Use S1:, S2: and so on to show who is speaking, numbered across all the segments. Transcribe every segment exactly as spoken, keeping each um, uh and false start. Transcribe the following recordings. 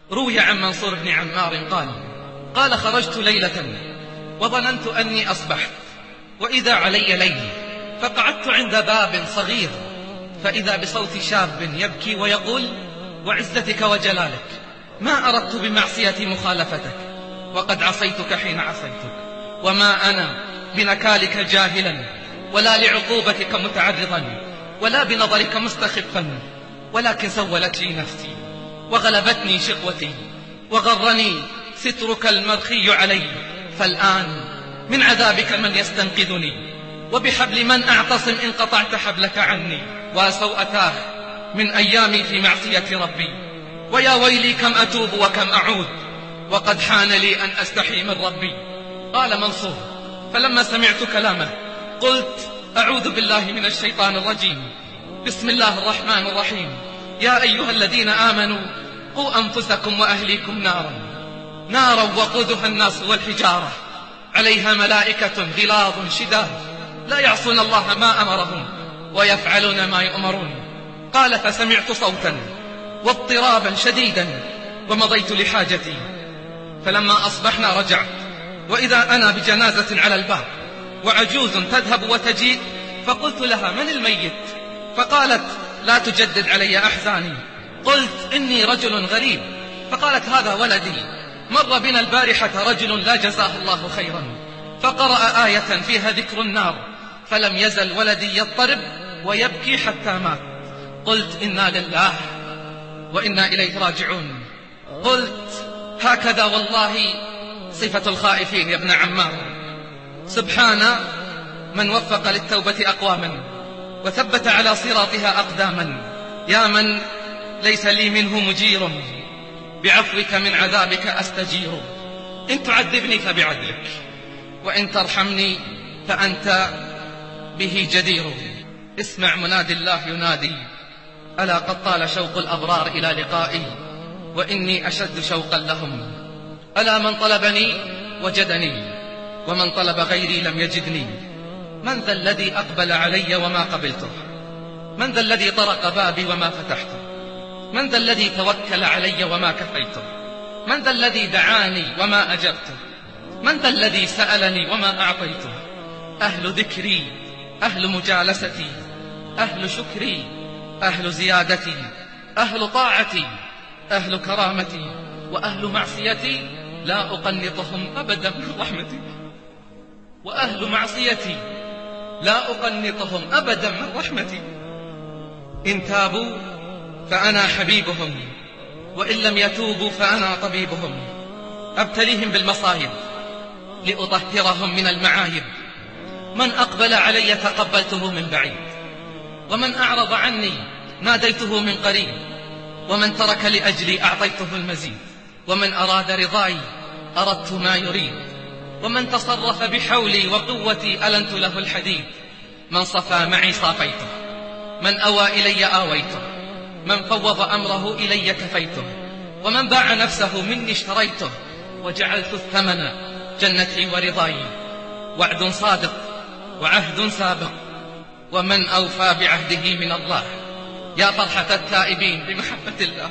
S1: روي عن منصور بن عمار قال: قال خرجت ليلة وظننت أني أصبحت، وإذا علي ليل، فقعدت عند باب صغير، فإذا بصوت شاب يبكي ويقول: وعزتك وجلالك ما أردت بمعصيتي مخالفتك، وقد عصيتك حين عصيتك، وما أنا بنكالك جاهلا، ولا لعقوبتك متعرضا، ولا بنظرك مستخفا، ولكن سولت لي نفسي وغلبتني شقوتي، وغرني سترك المرخي علي، فالآن من عذابك من يستنقذني، وبحبل من أعتصم إن قطعت حبلك عني، وسوءتاه من أيامي في معصية ربي، ويا ويلي كم أتوب وكم أعود، وقد حان لي أن أستحي من ربي. قال منصور: فلما سمعت كلامه قلت: أعوذ بالله من الشيطان الرجيم، بسم الله الرحمن الرحيم، يا أيها الذين آمنوا قوا أنفسكم وأهليكم نارا نارا وقودها الناس والحجارة عليها ملائكة غلاظ شداد لا يعصون الله ما أمرهم ويفعلون ما يؤمرون. قال: فسمعت صوتا واضطرابا شديدا ومضيت لحاجتي، فلما أصبحنا رجعت، وإذا أنا بجنازة على الباب وعجوز تذهب وتجيء، فقلت لها: من الميت؟ فقالت: لا تجدد علي أحزاني. قلت: إني رجل غريب. فقالت: هذا ولدي، مر بنا البارحة رجل لا جزاه الله خيرا، فقرأ آية فيها ذكر النار، فلم يزل ولدي يضطرب ويبكي حتى مات. قلت: إنا لله وإنا إليه راجعون. قلت: هكذا والله صفة الخائفين يا ابن عمار. سبحان من وفق للتوبة أقواما وثبت على صراطها أقداما، يا من ليس لي منه مجير، بعفوك من عذابك أستجير. إن تعذبني فبعدلك، وإن ترحمني فأنت به جدير. اسمع منادي الله ينادي: ألا قد طال شوق الأبرار إلى لقائي، وإني أشد شوقا لهم. ألا من طلبني وجدني، ومن طلب غيري لم يجدني. من ذا الذي أقبل علي وما قبلته؟ من ذا الذي طرق بابي وما فتحته؟ من ذا الذي توكل علي وما كفيته؟ من ذا الذي دعاني وما أجبته؟ من ذا الذي سألني وما أعطيته؟ أهل ذكري، أهل مجالستي، أهل شكري، أهل زيادتي، أهل طاعتي، أهل كرامتي، وأهل معصيتي لا أقنطهم أبدا من رحمتي. وأهل معصيتي لا أقنطهم أبدا من رحمتي. إن تابوا فأنا حبيبهم، وإن لم يتوبوا فأنا طبيبهم. أبتليهم بالمصائب لأطهرهم من المعايب. من أقبل علي تقبلته من بعيد، ومن أعرض عني ناديته من قريب. ومن ترك لأجلي أعطيته المزيد، ومن أراد رضاي أردت ما يريد. ومن تصرف بحولي وقوتي ألنت له الحديد. من صفى معي صافيته، من أوى إلي آويته، من فوض أمره إلي كفيته. ومن باع نفسه مني اشتريته، وجعلت الثمن جنتي ورضاي. وعد صادق وعهد سابق، ومن أوفى بعهده من الله. يا فرحة التائبين بمحبة الله،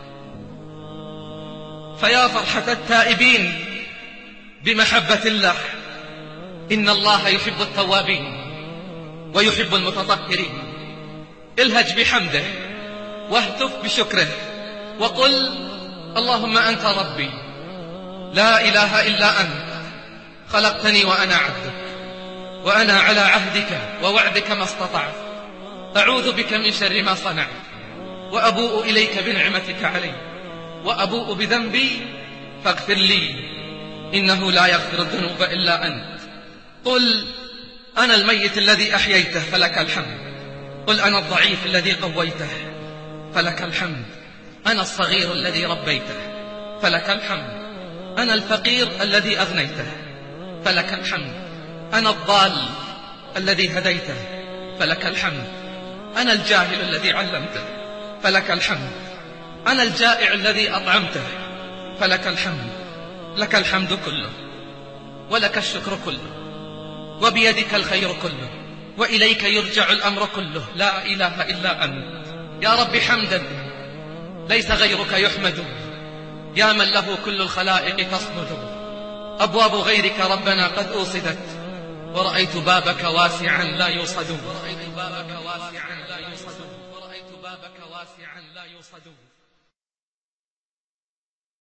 S1: فيا فرحة التائبين بمحبة الله. إن الله يحب التوابين ويحب المتطهرين. الهج بحمده واهتف بشكره، وقل: اللهم أنت ربي لا إله إلا أنت، خلقتني وأنا عبدك، وأنا على عهدك ووعدك ما استطعت. أعوذ بك من شر ما صنعت، وأبوء إليك بنعمتك علي، وأبوء بذنبي فاغفر لي، إنه لا يغفر الذنوب إلا أنت. قل: أنا الميت الذي أحييته فلك الحمد. قل: أنا الضعيف الذي قويته فلك الحمد. أنا الصغير الذي ربيته فلك الحمد. أنا الفقير الذي أغنيته فلك الحمد. أنا الضال الذي هديته فلك الحمد. أنا الجاهل الذي علمته فلك الحمد. أنا الجائع الذي أطعمته فلك الحمد. لك الحمد كله، ولك الشكر كله، وبيدك الخير كله، وإليك يرجع الأمر كله. لا إله إلا أنت. يا رب حمدا ليس غيرك يحمد، يا من له كل الخلائق تصمد. أبواب غيرك ربنا قد أوصدت، ورأيت بابك واسعا لا يوصد. ورأيت بابك واسعا لا يوصد. ورأيت بابك واسعا لا يوصد.